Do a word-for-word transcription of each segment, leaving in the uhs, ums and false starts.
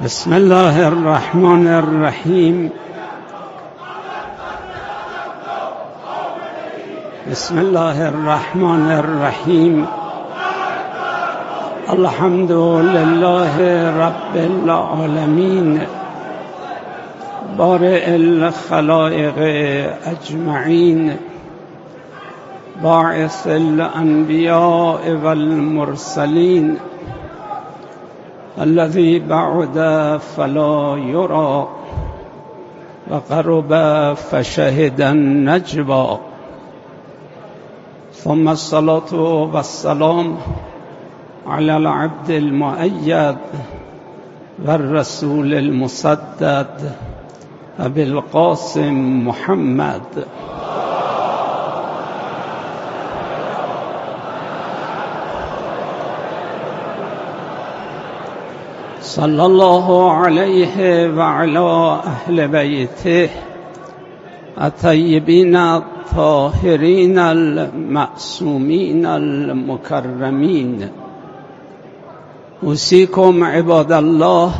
بسم الله الرحمن الرحیم. بسم الله الرحمن الرحیم. الحمد لله رب العالمین بارئ الخلائق اجمعین باعث الانبیاء والمرسلین الذي بعد فلا يرى وقرب فشهد النجوى ثم الصلاة والسلام على العبد المؤيد والرسول المسدد أبي القاسم محمد صلى الله عليه وعلى أهل بيته الطيبين الطاهرين المعصومين المكرمين. أوصيكم عباد الله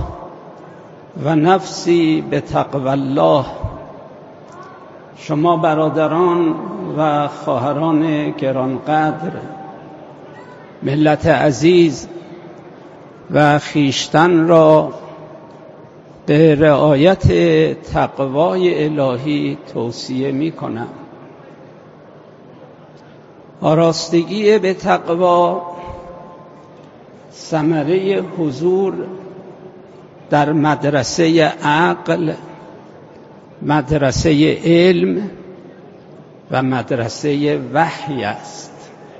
ونفسي بتقوى الله. شما برادران و خواهران گرانقدر، ملت عزیز و خیشتن را به رعایت تقوای الهی توصیه می کنم. آراستگی به تقوا ثمره حضور در مدرسه عقل، مدرسه علم و مدرسه وحی است.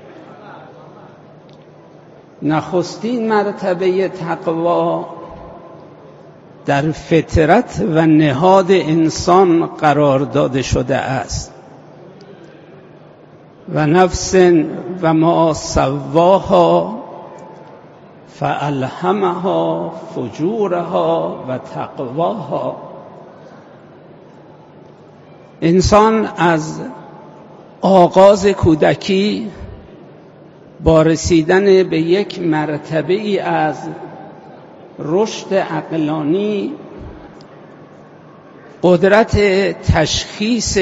نخستین مرتبه تقوا در فطرت و نهاد انسان قرار داده شده است. و نفس و ما سواها فالهمها فجورها و تقواها. انسان از آغاز کودکی با رسیدن به یک مرتبه ای از رشد عقلانی قدرت تشخیص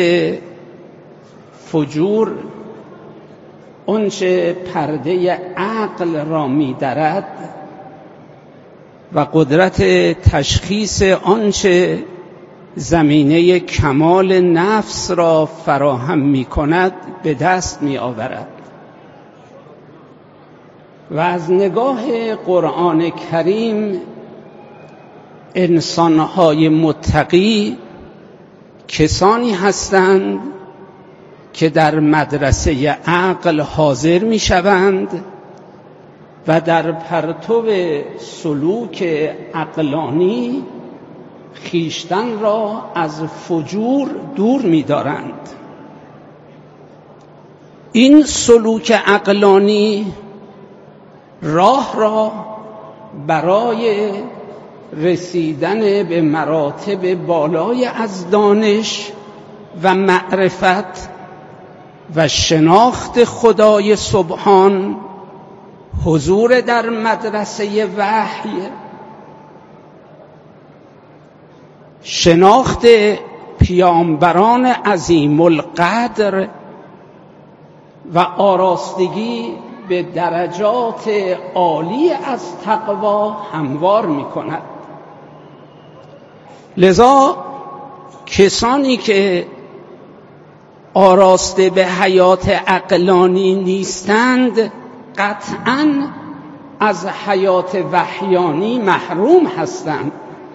فجور، آنچه پرده عقل را می‌درد، و قدرت تشخیص آنچه زمینه کمال نفس را فراهم می‌کند به دست می‌آورد. و از نگاه قرآن کریم انسان‌های متقی کسانی هستند که در مدرسه عقل حاضر می‌شوند و در پرتو سلوک عقلانی خیشتن را از فجور دور می‌دارند. این سلوک عقلانی راه را برای رسیدن به مراتب بالای از دانش و معرفت و شناخت خدای سبحان، حضور در مدرسه وحی، شناخت پیامبران عظیم القدر و آراستگی به درجات عالی از تقوا هموار می کند. لذا کسانی که آراسته به حیات عقلانی نیستند قطعاً از حیات وحیانی محروم هستند.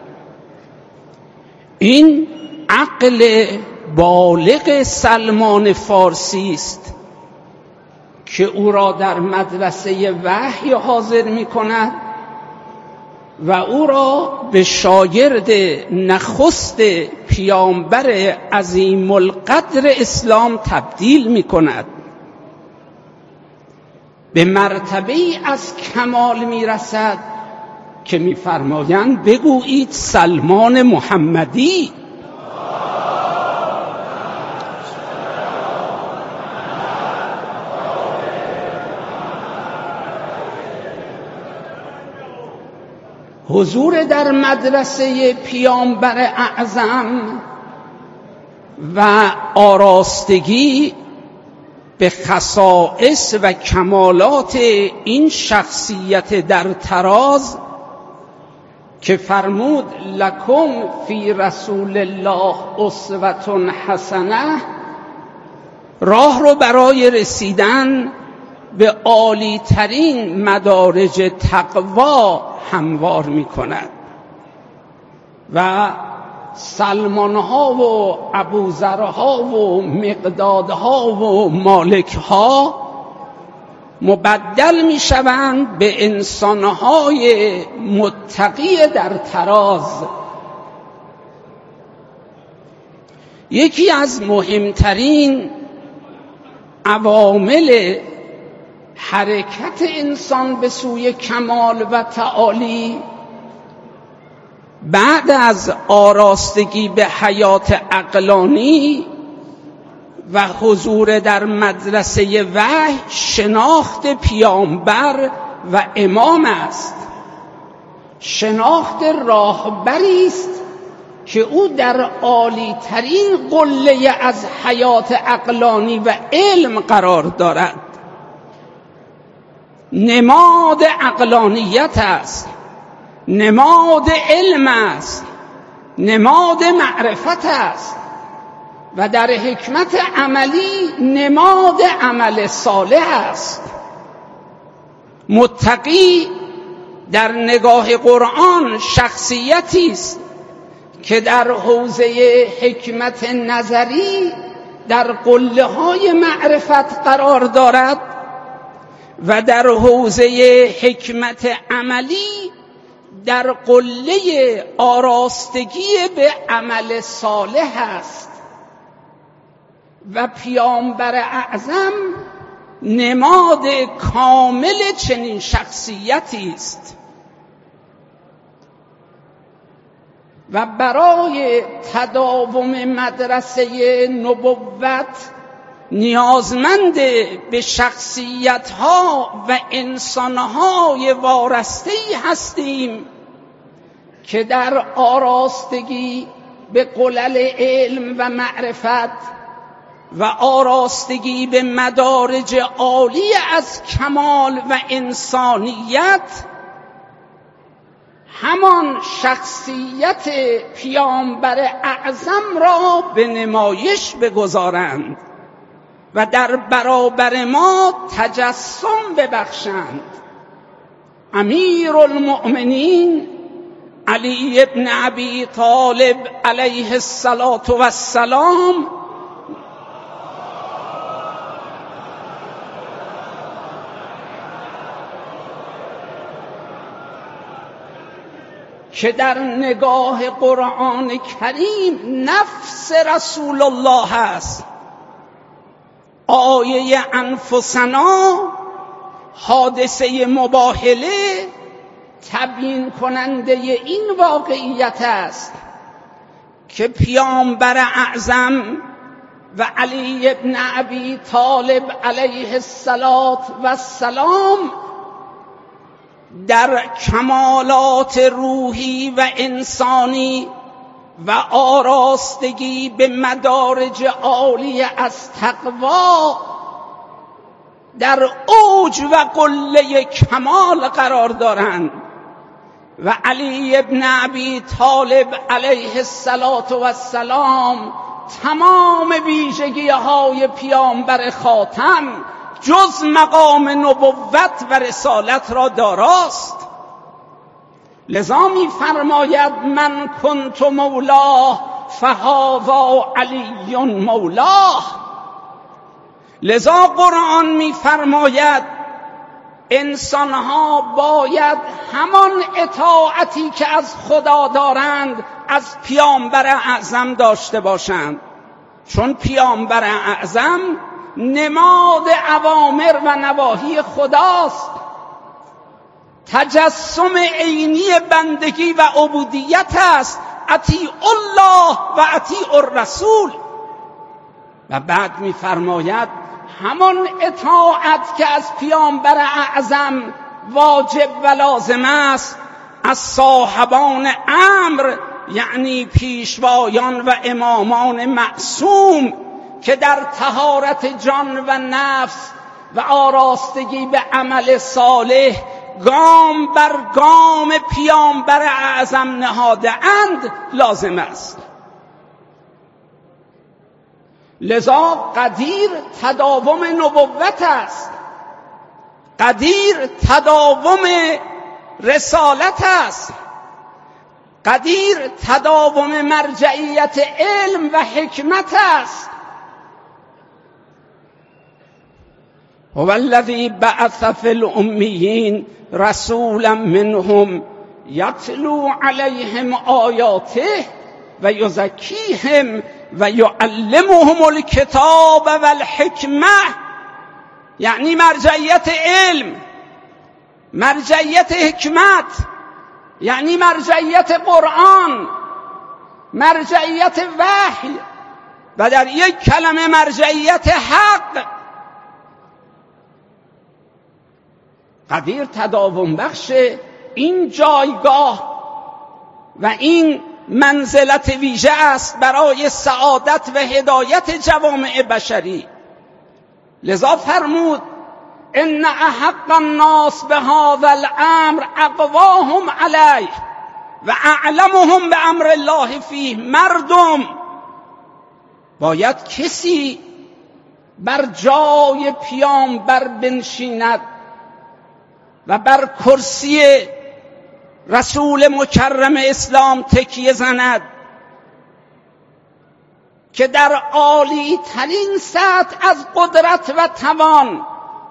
این عقل بالغ سلمان فارسی است که او را در مدرسه وحی حاضر می کند و او را به شاگرد نخست پیامبر عظیم القدر اسلام تبدیل می کند. به مرتبه ای از کمال می رسد که می فرمایند بگویید سلمان محمدی. حضور در مدرسه پیامبر اعظم و آراستگی به خصائص و کمالات این شخصیت در طراز که فرمود لکم فی رسول الله اسوة حسنه راه رو برای رسیدن به عالی ترین مدارج تقوا هموار می کند و سلمان ها و ابوذر ها و مقداد ها و مالک ها مبدل می شوند به انسان های متقی در طراز. یکی از مهمترین عوامل حرکت انسان به سوی کمال و تعالی بعد از آراستگی به حیات عقلانی و حضور در مدرسه وحی شناخت پیامبر و امام است. شناخت راهبری است که او در عالی ترین قله از حیات عقلانی و علم قرار دارد. نماد عقلانیت است، نماد علم است، نماد معرفت است و در حکمت عملی نماد عمل صالح است. متقی در نگاه قرآن شخصیتی است که در حوزه حکمت نظری در قله های معرفت قرار دارد و در حوزه حکمت عملی در قله آراستگی به عمل صالح است و پیامبر اعظم نماد کامل چنین شخصیتی است. و برای تداوم مدرسه نبوت نیازمند به شخصیت‌ها و انسان‌های وارسته‌ای هستیم که در آراستگی به قلل علم و معرفت و آراستگی به مدارج عالی از کمال و انسانیت همان شخصیت پیامبر اعظم را به نمایش بگذارند و در برابر ما تجسم ببخشند. امیر المؤمنین علی ابن ابی طالب علیه الصلاة و السلام که در نگاه قرآن کریم نفس رسول الله است. آیه انفسنا حادثه مباهله تبیین کننده این واقعیت است که پیامبر اعظم و علی ابن ابی طالب علیه السلام در کمالات روحی و انسانی و آراستگی به مدارج عالی از تقوا در اوج و قله کمال قرار دارند و علی ابن ابی طالب علیه السلام تمام ویژگی های پیامبر خاتم جز مقام نبوت و رسالت را داراست. لذا می فرماید من کنت مولاه فهذا علی مولاه. لذا قرآن می فرماید انسانها باید همان اطاعتی که از خدا دارند از پیامبر اعظم داشته باشند، چون پیامبر اعظم نماد اوامر و نواهی خداست، تجسم عینی بندگی و عبودیت است. اطیع الله و اطیع الرسول. و بعد می‌فرماید همان اطاعت که از پیامبر اعظم واجب و لازم است از صاحبان امر، یعنی پیشوایان و امامان معصوم که در طهارت جان و نفس و آراستگی به عمل صالح گام بر گام پیامبر اعظم نهاده اند لازم است. لذا قدیر تداوم نبوت است، قدیر تداوم رسالت است، قدیر تداوم مرجعیت علم و حکمت است. هو الذی بعث فی الامیین رسولا منهم یتلو علیهم آیاته و یزکیهم و یعلمهم الکتاب و الحکمه، یعنی مرجعیت علم، مرجعیت حکمت، یعنی مرجعیت قرآن، مرجعیت وحی و در یک کلمه مرجعیت حق. قدیر تداوم بخش این جایگاه و این منزلت ویژه است برای سعادت و هدایت جوامع بشری. لذا فرمود ان احق الناس بهذا الامر اقواهم علیه و اعلمهم به امر الله فیه. مردم باید کسی بر جای پیامبر بنشیند و بر کرسی رسول مکرم اسلام تکیه زند که در عالی ترین سطح از قدرت و توان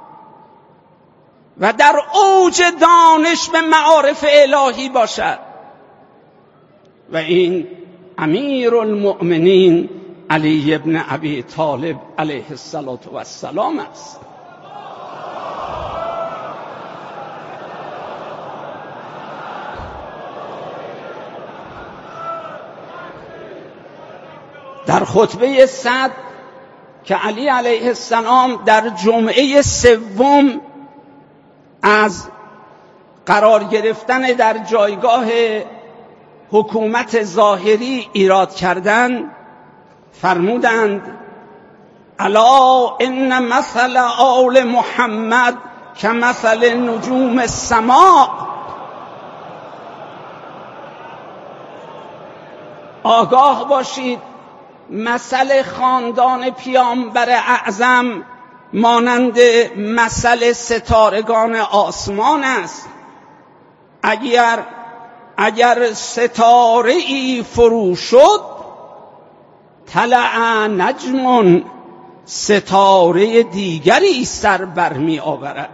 و در اوج دانش به معارف الهی باشد و این امیر المؤمنین علی ابن ابی طالب علیه السلام است. در خطبه صد که علی علیه السلام در جمعه سوم از قرار گرفتن در جایگاه حکومت ظاهری ایراد کردند فرمودند الا ان مثل آل محمد کمثل نجوم السماء. آگاه باشید مثل خاندان پیامبر اعظم مانند مثل ستارگان آسمان است. اگر اگر ستاره ای فرو شد طلع نجم، ستاره دیگری سر برمی آورد.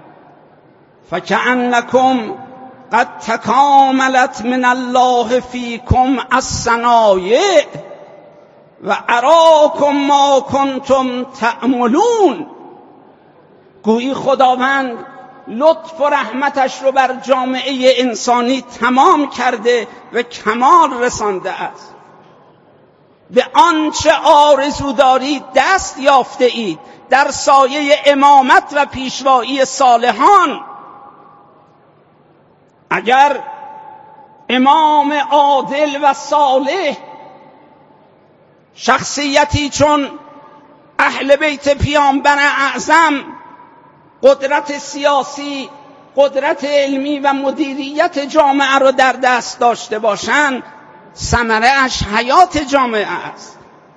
فکأنکم قد تکاملت من الله فیکم الصنایع و اراکم ما کنتم تعملون. گویی خداوند لطف و رحمتش رو بر جامعه انسانی تمام کرده و کمال رسانده است. به آنچه آرزو دارید دست یافته اید در سایه امامت و پیشوایی صالحان. اگر امام عادل و صالح، شخصیتی چون اهل بیت پیامبر اعظم قدرت سیاسی، قدرت علمی و مدیریت جامعه را در دست داشته باشند، ثمره اش حیات جامعه است.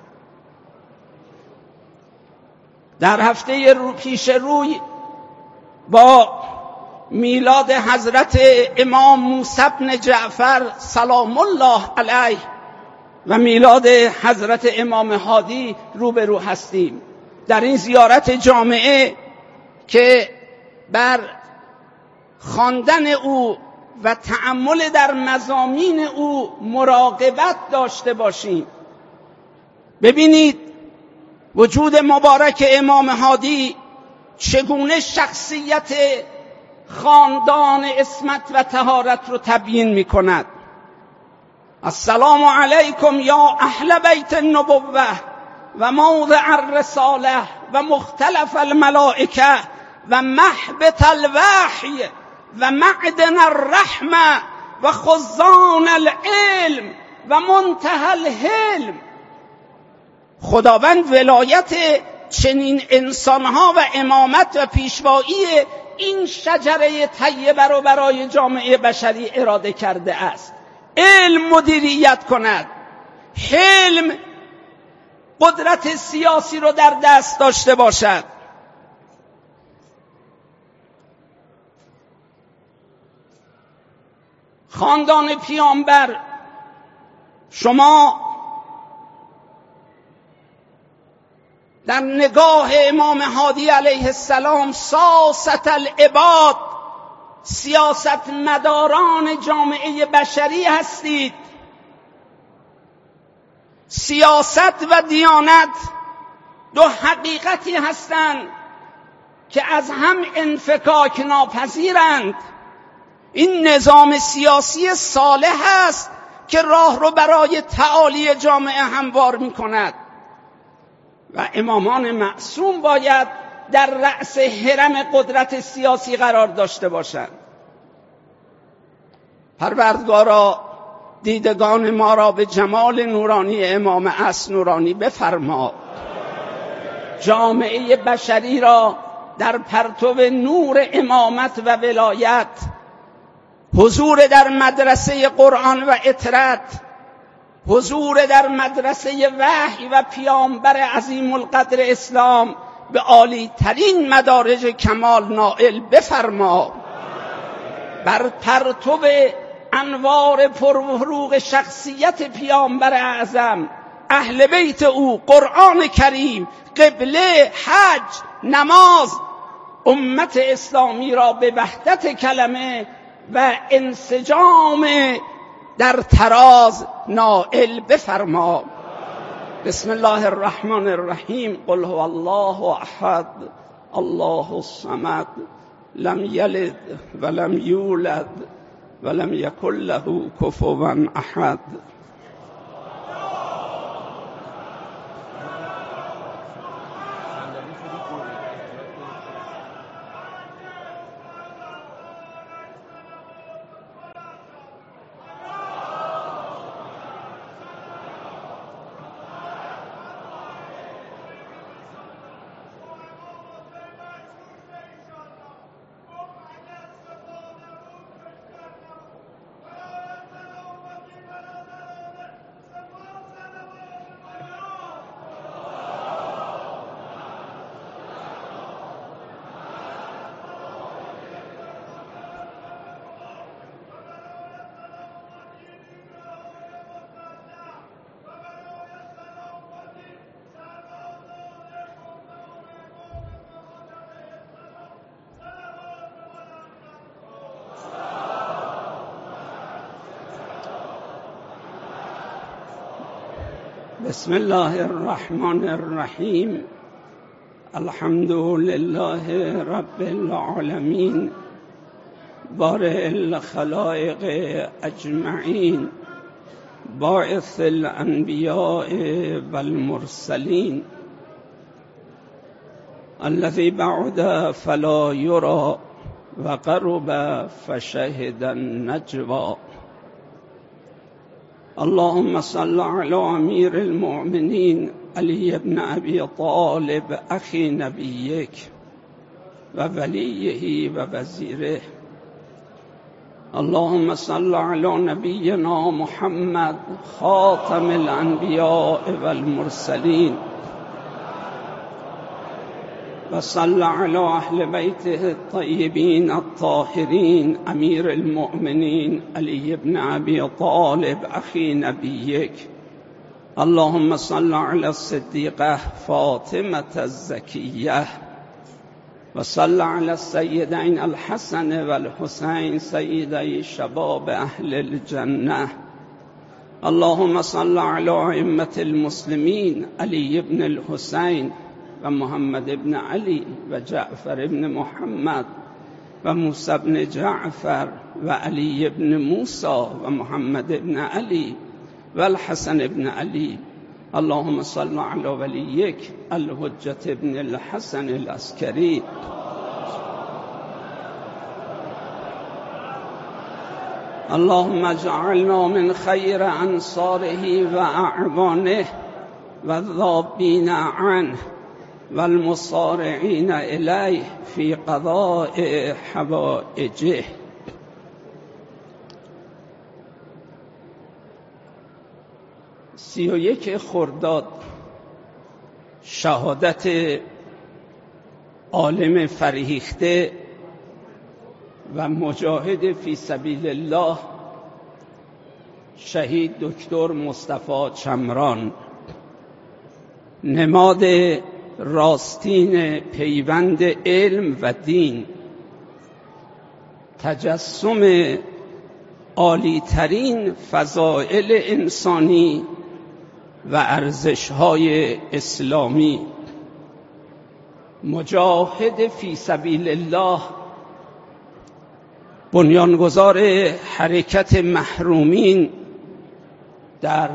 در هفته رو پیش روی با میلاد حضرت امام موسی بن جعفر سلام الله علیه و میلاد حضرت امام هادی روبرو هستیم. در این زیارت جامعه که بر خواندن او و تأمل در مضامین او مراقبت داشته باشیم. ببینید وجود مبارک امام هادی چگونه شخصیت خاندان عصمت و طهارت رو تبیین می کند. السلام علیکم یا اهل بیت النبوه و موضع الرساله و مختلف الملائکه و محبط الوحی و معدن الرحمه و خزان العلم و منتهى الحلم. خداوند ولایت چنین انسانها و امامت و پیشوایی این شجره طیبه رو برای جامعه بشری اراده کرده است. علم مدیریت کند، حلم قدرت سیاسی رو در دست داشته باشد. خاندان پیامبر، شما در نگاه امام هادی علیه السلام ساست العباد، سیاست مداران جامعه بشری هستید. سیاست و دیانت دو حقیقتی هستند که از هم انفکاک ناپذیرند. این نظام سیاسی صالح است که راه رو برای تعالی جامعه هموار می کند و امامان معصوم باید در رأس هرم قدرت سیاسی قرار داشته باشند. پروردگارا دیدگان ما را به جمال نورانی امام عصر نورانی بفرما. جامعه بشری را در پرتو نور امامت و ولایت، حضور در مدرسه قرآن و اطرت، حضور در مدرسه وحی و پیامبر عظیم القدر اسلام به عالی ترین مدارج کمال نائل بفرما. بر پرتو انوار پرفروغ شخصیت پیامبر اعظم، اهل بیت او، قرآن کریم، قبله، حج، نماز، امت اسلامی را به وحدت کلمه و انسجام در تراز نائل بفرما. بسم الله الرحمن الرحیم. قل هو الله احد الله الصمد لم یلد ولم یولد ولم یکن له کفوا احد. بسم الله الرحمن الرحیم. الحمد لله رب العالمین بارئ الخلائق اجمعین باعث الانبیاء والمرسلین الذی بعد فلا یرى و قرب فشهد النجوى. اللهم صل على امیر المؤمنین علی بن ابی طالب اخی نبیک و ولیه و وزیره. اللهم صل على نبینا محمد خاتم الانبیاء والمرسلین و صل على اهل بیته الطیبین الطاهرین امیر المؤمنین علی بن ابی طالب اخی نبیک. اللهم صل على الصدیقه فاطمة الزکیه و صل على السیدین الحسن والحسین سیدی شباب اهل الجنه. اللهم صل على ائمة المسلمین علی بن الحسین و محمد ابن علی و جعفر ابن محمد و موسی ابن جعفر و علی ابن موسی و محمد ابن علی و الحسن ابن علی. اللهم صل على ولیک الحجة ابن الحسن العسکری. اللهم اجعلنا من خیر انصاره و اعوانه و الذابین عنه و المصارعین الیه فی قضاء حوائجه. سی و یک خرداد شهادت عالم فرهیخته و مجاهد فی سبیل الله شهید دکتر مصطفی چمران، نماد راستین پیوند علم و دین، تجسم عالی‌ترین فضائل انسانی و ارزش‌های اسلامی، مجاهد فی سبیل الله، بنیانگذار حرکت محرومین در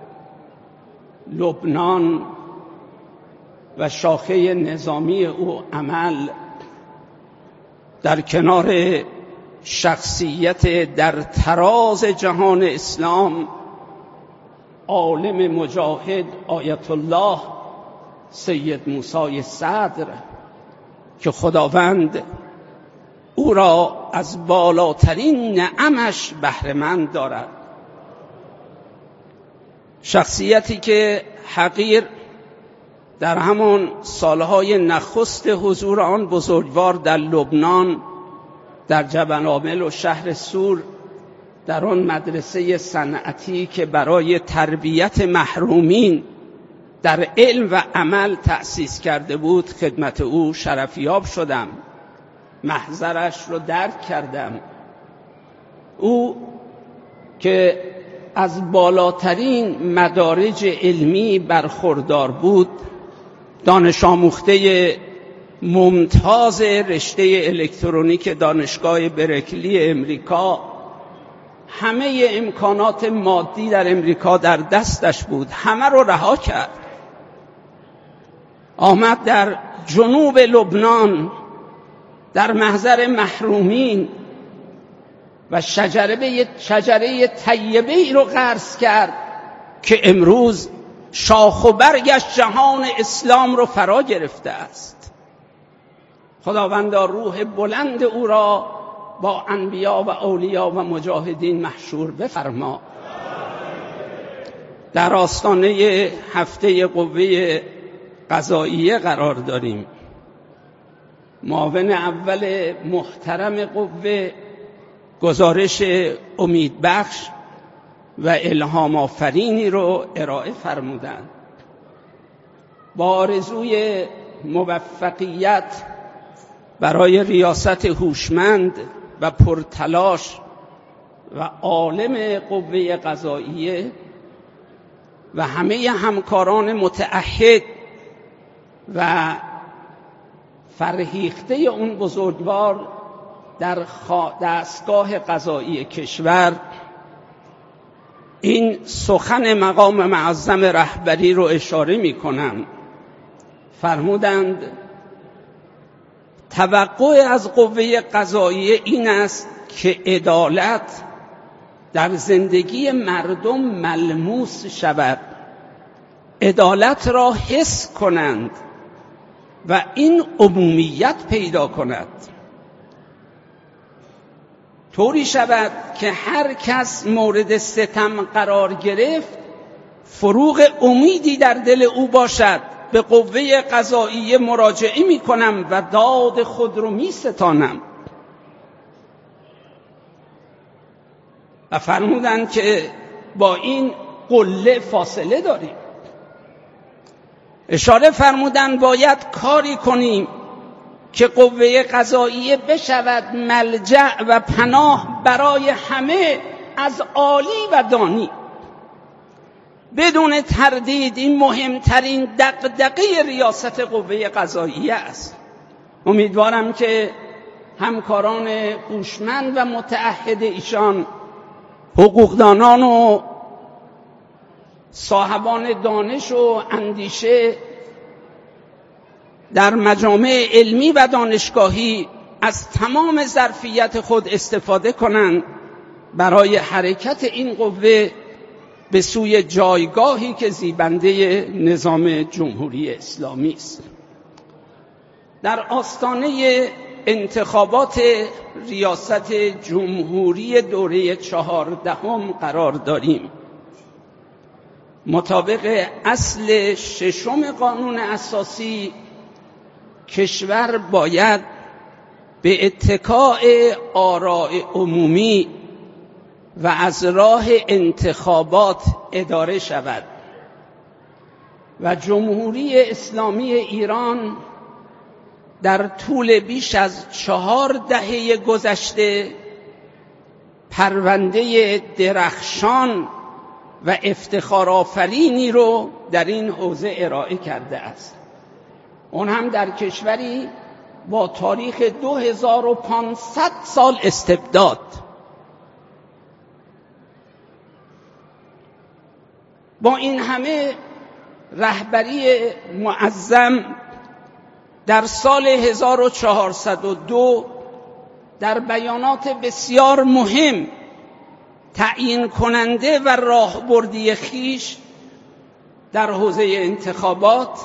لبنان و شاخه نظامی او عمل، در کنار شخصیت در تراز جهان اسلام عالم مجاهد آیت الله سید موسی صدر که خداوند او را از بالاترین نعمش بهره‌مند دارد. شخصیتی که حقیر در همان سالهای نخست حضور آن بزرگوار در لبنان، در جبل عامل و شهر سور، در آن مدرسه صنعتی که برای تربیت محرومین در علم و عمل تأسیس کرده بود، خدمت او شرفیاب شدم، محضرش رو درک کردم. او که از بالاترین مدارج علمی برخوردار بود، دانش آموخته ممتاز رشته الکترونیک دانشگاه برکلی امریکا، همه امکانات مادی در امریکا در دستش بود، همه رو رها کرد، آمد در جنوب لبنان در محضر محرومین و شجره شجره طیبه ای رو غرس کرد که امروز شاخ و برگش جهان اسلام رو فرا گرفته است. خداوندا روح بلند او را با انبیا و اولیا و مجاهدین محشور بفرما. در آستانه هفته قوه قضاییه قرار داریم. معاون اول محترم قوه گزارش امیدبخش و الهام آفرینی رو ارائه فرمودند. با آرزوی موفقیت برای ریاست هوشمند و پرتلاش و عالم قوه قضاییه و همه همکاران متعهد و فرهیخته اون بزرگوار در دستگاه قضایی کشور، این سخن مقام معظم رهبری رو اشاره می کنم. فرمودند توقع از قوه قضاییه این است که عدالت در زندگی مردم ملموس شود، عدالت را حس کنند و این عمومیت پیدا کند، طوری شود که هر کس مورد ستم قرار گرفت فروغ امیدی در دل او باشد. به قوه قضاییه مراجعه می کنم و داد خود رو می ستانم. و فرمودند که با این قله فاصله داریم. اشاره فرمودند باید کاری کنیم که قوه قضاییه بشود ملجأ و پناه برای همه از عالی و دانی. بدون تردید این مهمترین دغدغه ریاست قوه قضاییه است. امیدوارم که همکاران هوشمند و متعهد ایشان، حقوقدانان و صاحبان دانش و اندیشه در مجامع علمی و دانشگاهی از تمام ظرفیت خود استفاده کنند برای حرکت این قوه به سوی جایگاهی که زیبنده نظام جمهوری اسلامی است. در آستانه انتخابات ریاست جمهوری دوره چهاردهم قرار داریم. مطابق اصل ششم قانون اساسی، کشور باید به اتکاء آراء عمومی و از راه انتخابات اداره شود و جمهوری اسلامی ایران در طول بیش از چهار دهه گذشته پرونده درخشان و افتخارآفرینی رو در این حوزه ارائه کرده است. اون هم در کشوری با تاریخ دو هزار و پانصد سال استبداد. با این همه رهبری معظم در سال هزار و چهارصد و دو در بیانات بسیار مهم تعیین کننده و راهبردی خویش در حوزه انتخابات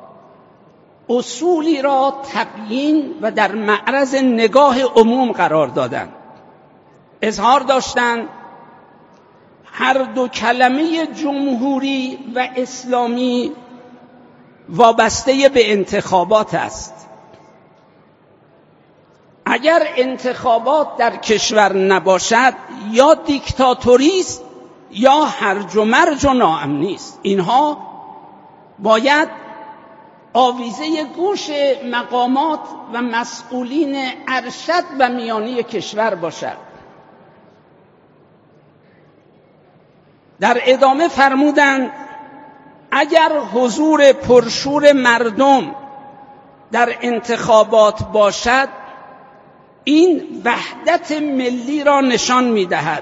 اصولی را تبیین و در معرض نگاه عموم قرار دادند. اظهار داشتند هر دو کلمه جمهوری و اسلامی وابسته به انتخابات است. اگر انتخابات در کشور نباشد یا دیکتاتوری است یا هرج و مرج و ناامنی است. اینها باید آویزه گوش مقامات و مسئولین ارشد و میانی کشور باشد. در ادامه فرمودند اگر حضور پرشور مردم در انتخابات باشد این وحدت ملی را نشان می‌دهد.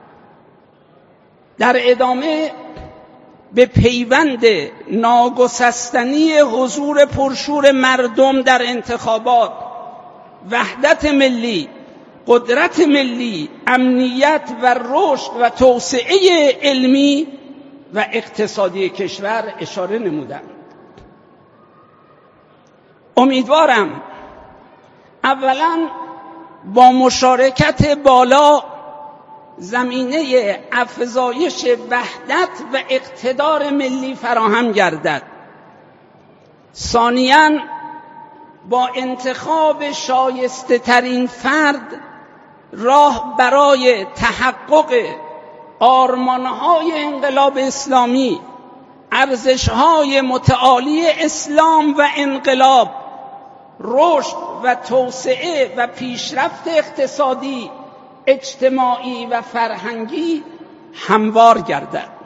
در ادامه به پیوند ناگسستنی حضور پرشور مردم در انتخابات، وحدت ملی، قدرت ملی، امنیت و رشد و توسعه علمی و اقتصادی کشور اشاره نمودند. امیدوارم اولا با مشارکت بالا زمینه افزایش وحدت و اقتدار ملی فراهم گردد. ثانیاً با انتخاب شایسته ترین فرد راه برای تحقق آرمانهای انقلاب اسلامی، ارزشهای متعالی اسلام و انقلاب، رشد و توسعه و پیشرفت اقتصادی، اجتماعی و فرهنگی هموار گردد.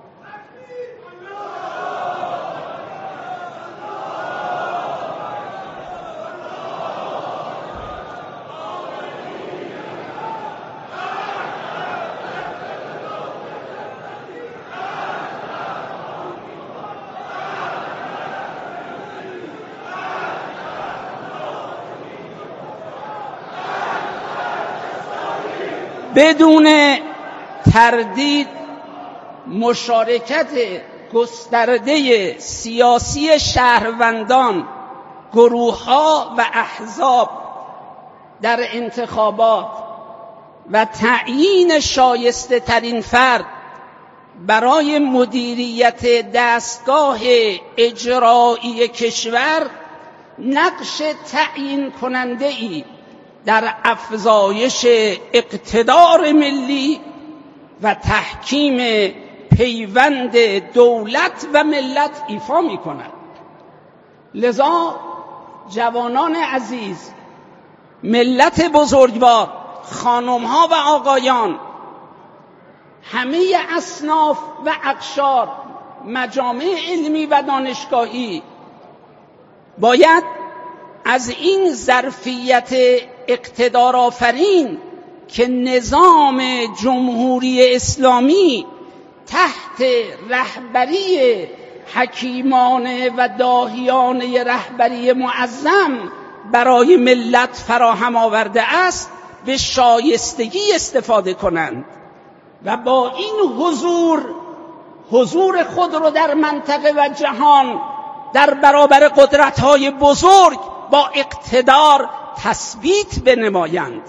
بدون تردید مشارکت گسترده سیاسی شهروندان، گروه‌ها و احزاب در انتخابات و تعیین شایسته ترین فرد برای مدیریت دستگاه اجرایی کشور نقش تعیین کننده ای در افزایش اقتدار ملی و تحکیم پیوند دولت و ملت ایفا می کند. لذا جوانان عزیز، ملت بزرگوار، خانم‌ها و آقایان، همه اصناف و اقشار، مجامع علمی و دانشگاهی باید از این ظرفیت اقتدارآفرین که نظام جمهوری اسلامی تحت رهبری حکیمانه و داهیانه رهبری معظم برای ملت فراهم آورده است به شایستگی استفاده کنند و با این حضور حضور خود رو در منطقه و جهان در برابر قدرت‌های بزرگ با اقتدار تثبیت بنمایند.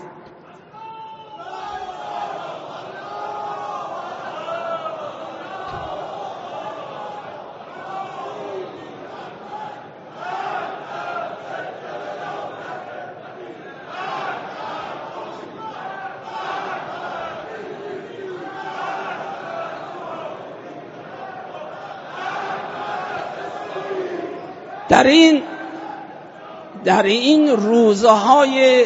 در این در این روزهای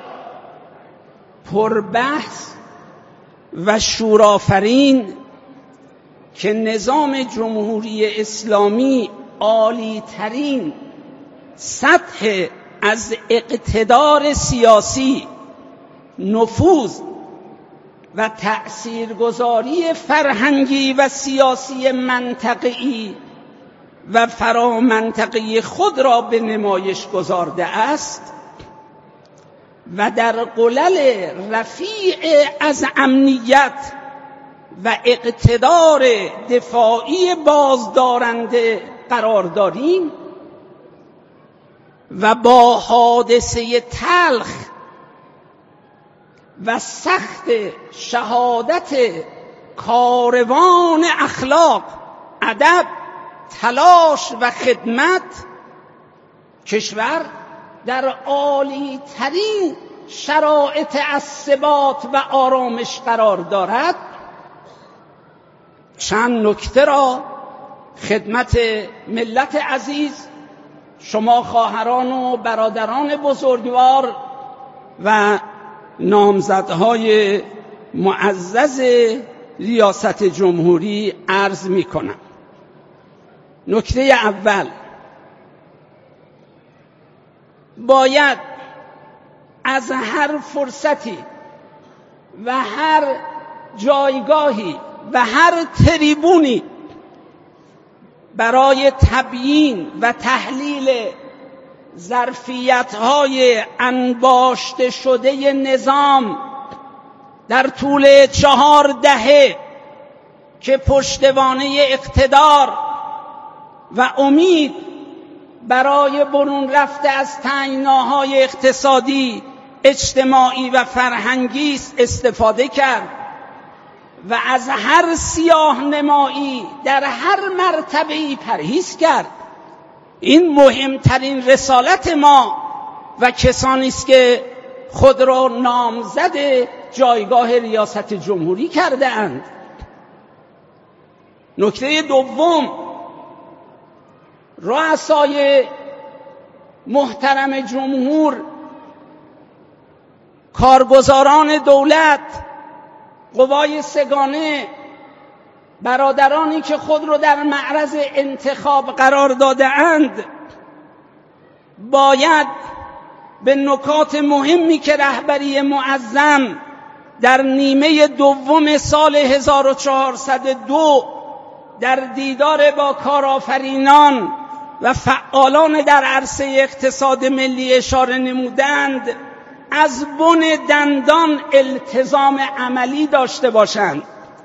پربحث و شورآفرین که نظام جمهوری اسلامی عالی ترین سطح از اقتدار سیاسی، نفوذ و تأثیرگذاری فرهنگی و سیاسی منطقه‌ای و فرامنطقی خود را به نمایش گذارده است و در قلل رفیع از امنیت و اقتدار دفاعی بازدارنده قرار داریم و با حادثه تلخ و سخت شهادت کاروان اخلاق، ادب، تلاش و خدمت کشور در عالی ترین شرایط از ثبات و آرامش قرار دارد، چند نکته را خدمت ملت عزیز، شما خواهران و برادران بزرگوار و نامزدهای معزز ریاست جمهوری عرض می کنم. نکته اول، باید از هر فرصتی و هر جایگاهی و هر تریبونی برای تبیین و تحلیل ظرفیت‌های انباشته شده نظام در طول چهار دهه که پشتوانه اقتدار و امید برای برون رفته از تنگناهای اقتصادی، اجتماعی و فرهنگی است استفاده کرد و از هر سیاه نمایی در هر مرتبه‌ای پرهیز کرد. این مهمترین رسالت ما و کسانی است که خود را نامزد جایگاه ریاست جمهوری کرده اند. نکته دوم، رؤسای محترم جمهور، کارگزاران دولت، قوای سگانه، برادرانی که خود را در معرض انتخاب قرار داده اند، باید به نکات مهمی که رهبری معظم در نیمه دوم سال هزار و چهارصد و دو در دیدار با کارآفرینان و فعالان در عرصه اقتصاد ملی اشاره نمودند، از بن دندان التزام عملی داشته باشند.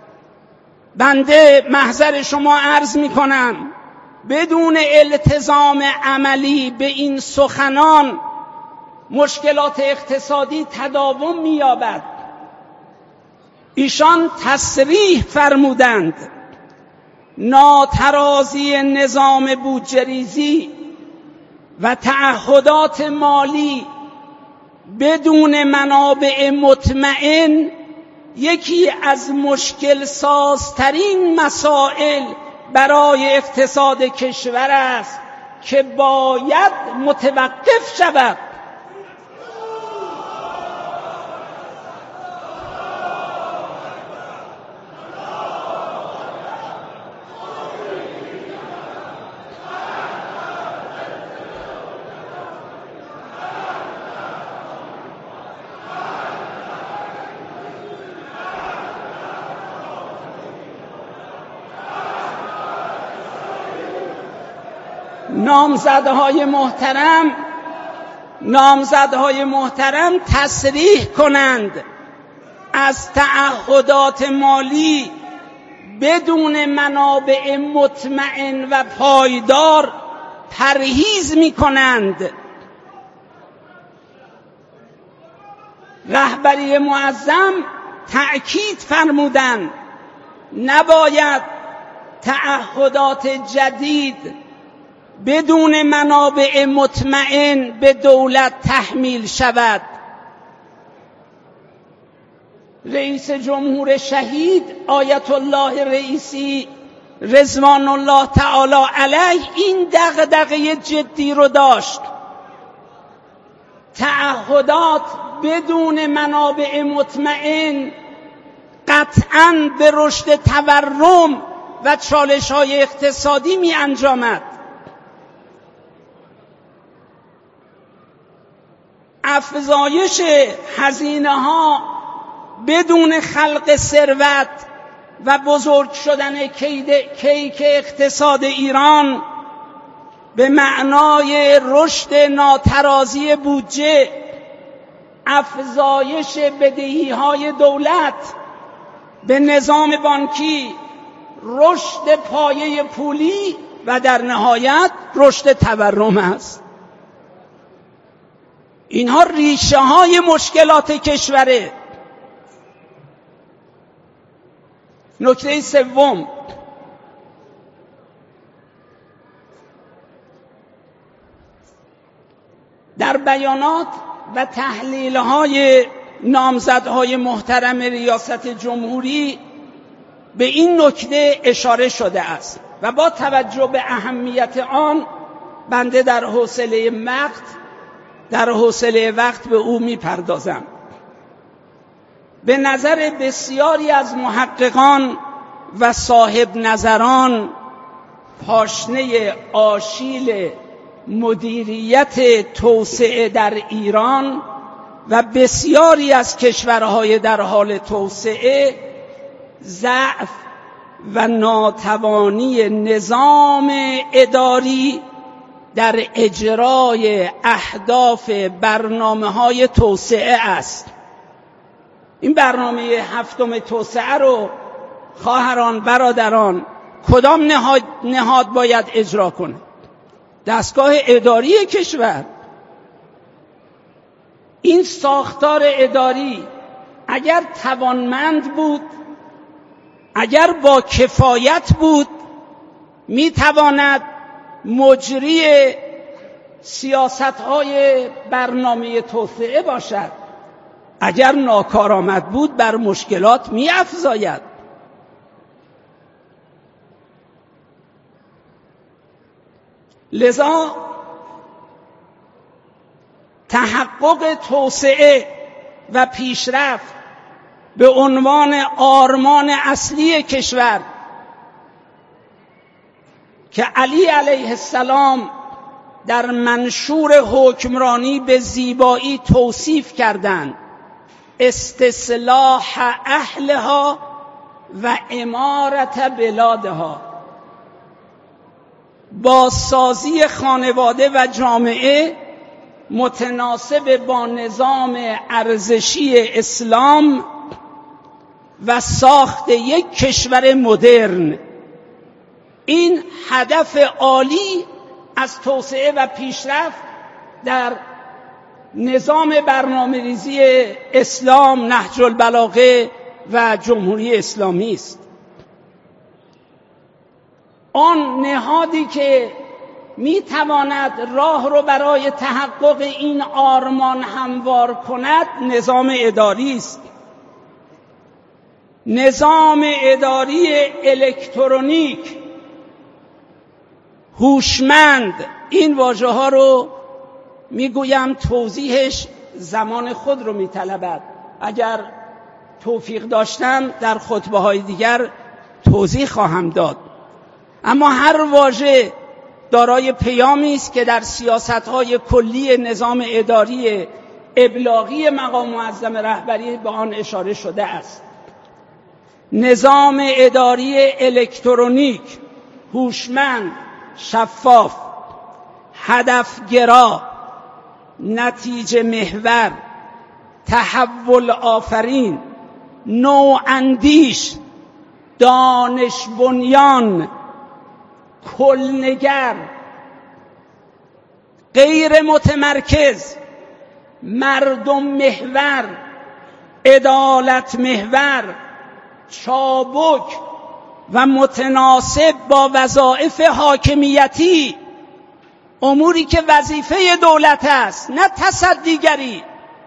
بنده محضر شما عرض می کنم بدون التزام عملی به این سخنان مشکلات اقتصادی تداوم می یابد. ایشان تصریح فرمودند ناترازی نظام بودجه‌ریزی و تعهدات مالی بدون منابع مطمئن یکی از مشکل سازترین مسائل برای اقتصاد کشور است که باید متوقف شود. نامزدهای محترم نامزدهای محترم تصریح کنند از تعهدات مالی بدون منابع مطمئن و پایدار پرهیز می کنند. رهبری معظم تأکید فرمودند نباید تعهدات جدید بدون منابع مطمئن به دولت تحمیل شود. رئیس جمهور شهید آیت الله رئیسی رضوان الله تعالی علیه این دغدغه جدی رو داشت. تعهدات بدون منابع مطمئن قطعاً به رشد تورم و چالش‌های اقتصادی می انجامد. افزایش هزینه‌ها بدون خلق ثروت و بزرگ شدن کیک اقتصاد ایران به معنای رشد ناترازی بودجه، افزایش بدهی‌های دولت به نظام بانکی، رشد پایه پولی و در نهایت رشد تورم است. اینها ریشه های مشکلات کشوره. نکته سوم، در بیانات و تحلیل‌های نامزدهای محترم ریاست جمهوری به این نکته اشاره شده است و با توجه به اهمیت آن بنده در حوصله وقت در حوصله وقت به او میپردازم. به نظر بسیاری از محققان و صاحب نظران پاشنه آشیل مدیریت توسعه در ایران و بسیاری از کشورهای در حال توسعه ضعف و ناتوانی نظام اداری در اجرای اهداف برنامه‌های توسعه است. این برنامه هفتم توسعه رو خواهران برادران کدام نهاد, نهاد باید اجرا کنه؟ دستگاه اداری کشور. این ساختار اداری اگر توانمند بود، اگر با کفایت بود، میتواند مجری سیاست‌های برنامه توسعه باشد. اگر ناکارآمد بود بر مشکلات می‌افزاید. لذا تحقق توسعه و پیشرفت به عنوان آرمان اصلی کشور که علی علیه السلام در منشور حکمرانی به زیبایی توصیف کردند، استصلاح اهلها و امارت بلادها، بازسازی خانواده و جامعه متناسب با نظام ارزشی اسلام و ساخت یک کشور مدرن. این هدف عالی از توسعه و پیشرفت در نظام برنامه‌ریزی اسلام، نهج البلاغه و جمهوری اسلامی است. آن نهادی که میتواند راه رو برای تحقق این آرمان هموار کند نظام اداری است. نظام اداری الکترونیک، هوشمند، این واژه ها رو میگویم توضیحش زمان خود رو میطلبد. اگر توفیق داشتم در خطبه های دیگر توضیح خواهم داد. اما هر واژه دارای پیامی است که در سیاست‌های کلی نظام اداری ابلاغی مقام معظم رهبری به آن اشاره شده است. نظام اداری الکترونیک، هوشمند، شفاف، هدفگرا، نتیجه محور، تحول آفرین، نواندیش، دانش بنیان، کلنگر، غیر متمرکز، مردم محور، عدالت محور، چابک و متناسب با وظایف حاکمیتی، اموری که وظیفه دولت است نه تصدیگری،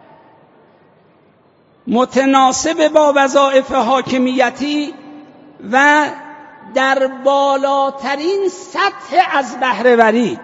متناسب با وظایف حاکمیتی و در بالاترین سطح از بهره‌وری،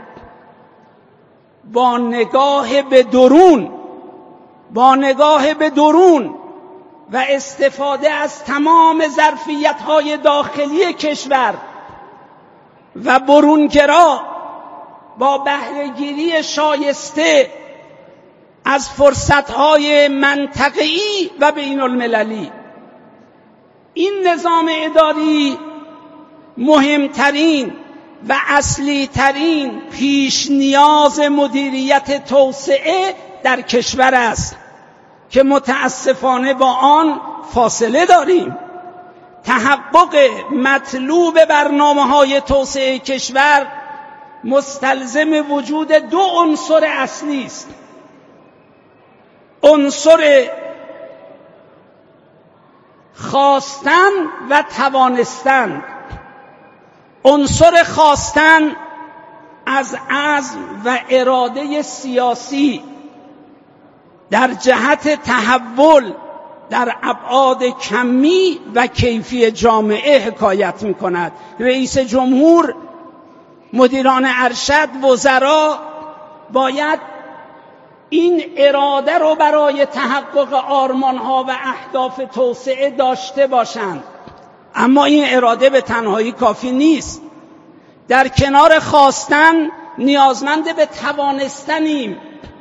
با نگاه به درون با نگاه به درون و استفاده از تمام ظرفیت‌های داخلی کشور و برونگرا، با بهره‌گیری شایسته از فرصت‌های منطقه‌ای و بین المللی. این نظام اداری مهمترین و اصلی ترین پیش نیاز مدیریت توسعه در کشور است که متاسفانه با آن فاصله داریم. تحقق مطلوب برنامه‌های توسعه کشور مستلزم وجود دو عنصر اصلی است: عنصر خواستن و توانستن. عنصر خواستن از عزم و اراده سیاسی در جهت تحول در ابعاد کمی و کیفی جامعه حکایت می کند. رئیس جمهور، مدیران ارشد، وزرا باید این اراده رو برای تحقق آرمان‌ها و اهداف توسعه داشته باشند، اما این اراده به تنهایی کافی نیست. در کنار خواستن نیازمند به توانستنیم.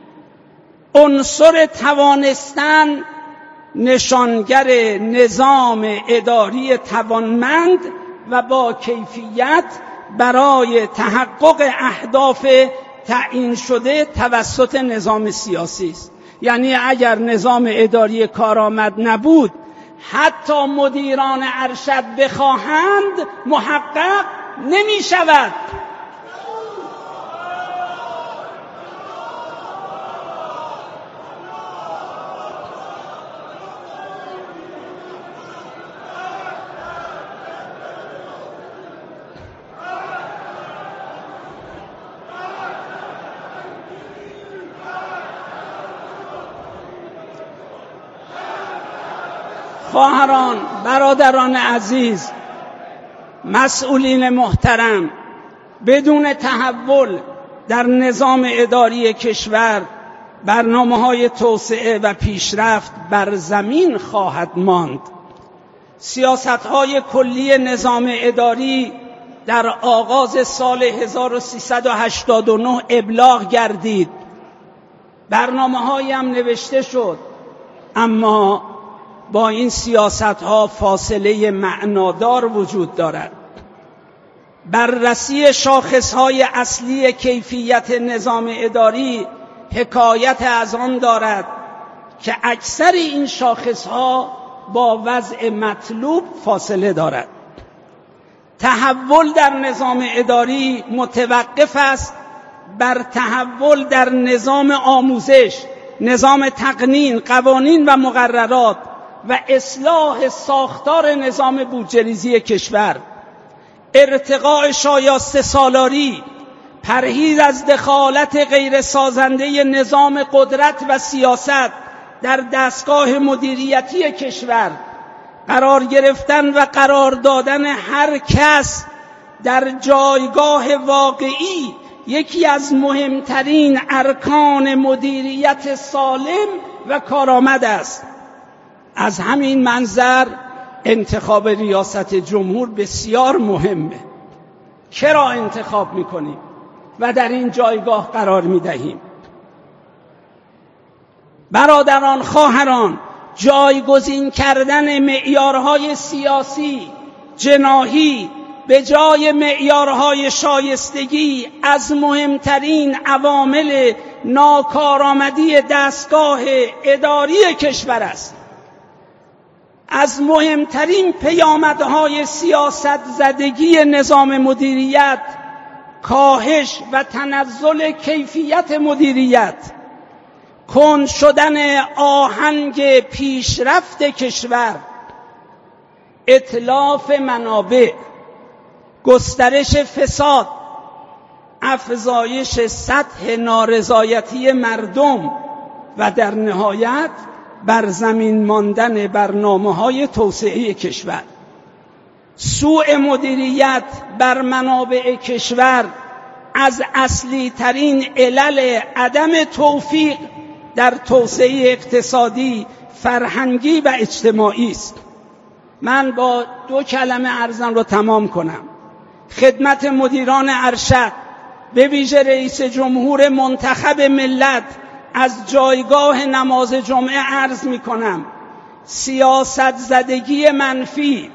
عنصر توانستن نشانگر نظام اداری توانمند و با کیفیت برای تحقق اهداف تعیین شده توسط نظام سیاسی است. یعنی اگر نظام اداری کارآمد نبود، حتی مدیران ارشد بخواهند محقق نمی شود. خواهران، برادران عزیز، مسئولین محترم، بدون تحول در نظام اداری کشور برنامه‌های توسعه و پیشرفت بر زمین خواهد ماند. سیاست‌های کلی نظام اداری در آغاز سال هزار و سیصد و هشتاد و نه ابلاغ گردید. برنامه‌هایی هم نوشته شد، اما با این سیاست‌ها فاصله معنادار وجود دارد. بررسی شاخص‌های اصلی کیفیت نظام اداری حکایت از آن دارد که اکثر این شاخص‌ها با وضع مطلوب فاصله دارد. تحول در نظام اداری متوقف است بر تحول در نظام آموزش، نظام تقنین، قوانین و مقررات و اصلاح ساختار نظام بودجه‌ریزی کشور، ارتقاء شایسته سالاری، پرهیز از دخالت غیر سازنده نظام قدرت و سیاست در دستگاه مدیریتی کشور، قرار گرفتن و قرار دادن هر کس در جایگاه واقعی یکی از مهمترین ارکان مدیریت سالم و کارآمد است. از همین منظر انتخاب ریاست جمهور بسیار مهمه. چرا انتخاب میکنیم و در این جایگاه قرار میدهیم؟ برادران، خواهران، جایگزین کردن معیارهای سیاسی، جناحی به جای معیارهای شایستگی از مهمترین عوامل ناکارآمدی دستگاه اداری کشور است. از مهمترین پیامدهای سیاست زدگی نظام مدیریت کاهش و تنزل کیفیت مدیریت، کند شدن آهنگ پیشرفت کشور، اتلاف منابع، گسترش فساد، افزایش سطح نارضایتی مردم و در نهایت بر زمین ماندن برنامه‌های توسعه کشور. سوء مدیریت بر منابع کشور از اصلی ترین علل عدم توفیق در توسعه اقتصادی، فرهنگی و اجتماعی است. من با دو کلمه عرضم رو تمام کنم. خدمت مدیران ارشد، به ویژه رئیس جمهور منتخب ملت، از جایگاه نماز جمعه عرض می کنم سیاست زدگی منفی،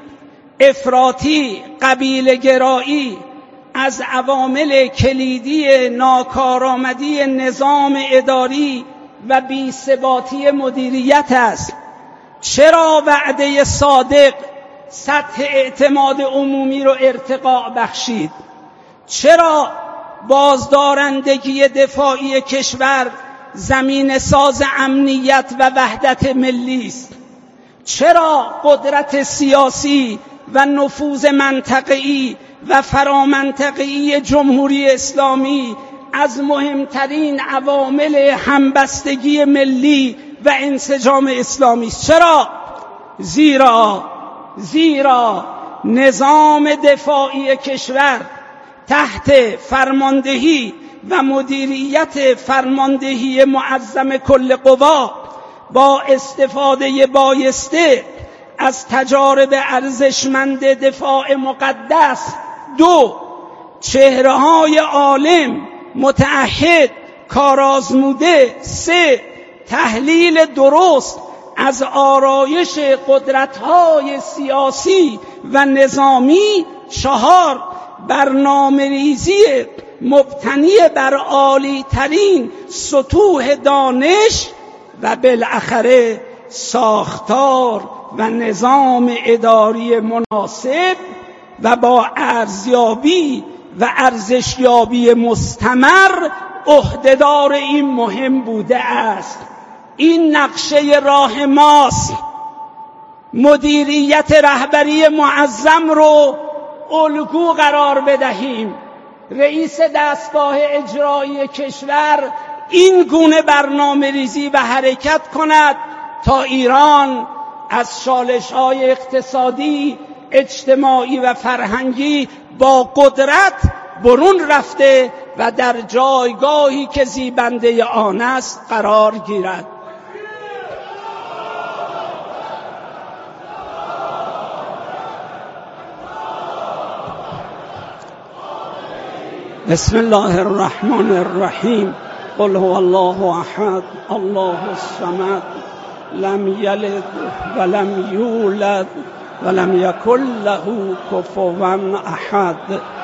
افراطی، قبیله گرایی از عوامل کلیدی ناکارآمدی نظام اداری و بی‌ثباتی مدیریت است. چرا وعده صادق سطح اعتماد عمومی رو ارتقا بخشید؟ چرا بازدارندگی دفاعی کشور زمین ساز امنیت و وحدت ملی است؟ چرا قدرت سیاسی و نفوذ منطقه‌ای و فرامنطقه‌ای جمهوری اسلامی از مهمترین عوامل همبستگی ملی و انسجام اسلامی است؟ چرا؟ زیرا زیرا نظام دفاعی کشور تحت فرماندهی و مدیریت فرماندهی معظم کل قوا با استفاده بایسته از تجارب ارزشمند دفاع مقدس، دو، چهره‌های عالم متعهد کارآزموده، سه، تحلیل درست از آرایش قدرت‌های سیاسی و نظامی، چهار، برنامه‌ریزی مبتنی بر عالی ترین سطوح دانش و بالاخره ساختار و نظام اداری مناسب و با ارزیابی و ارزشیابی مستمر عهدهدار این مهم بوده است. این نقشه راه ماست. مدیریت رهبری معظم رو الگو قرار بدهیم. رئیس دستگاه اجرایی کشور این گونه برنامه ریزی و حرکت کند تا ایران از چالش‌های اقتصادی، اجتماعی و فرهنگی با قدرت برون رفته و در جایگاهی که زیبنده آن است قرار گیرد. بسم الله الرحمن الرحیم. قل هو الله احد الله الصمد لم یلد ولم یولد ولم یکن له کفوا احد.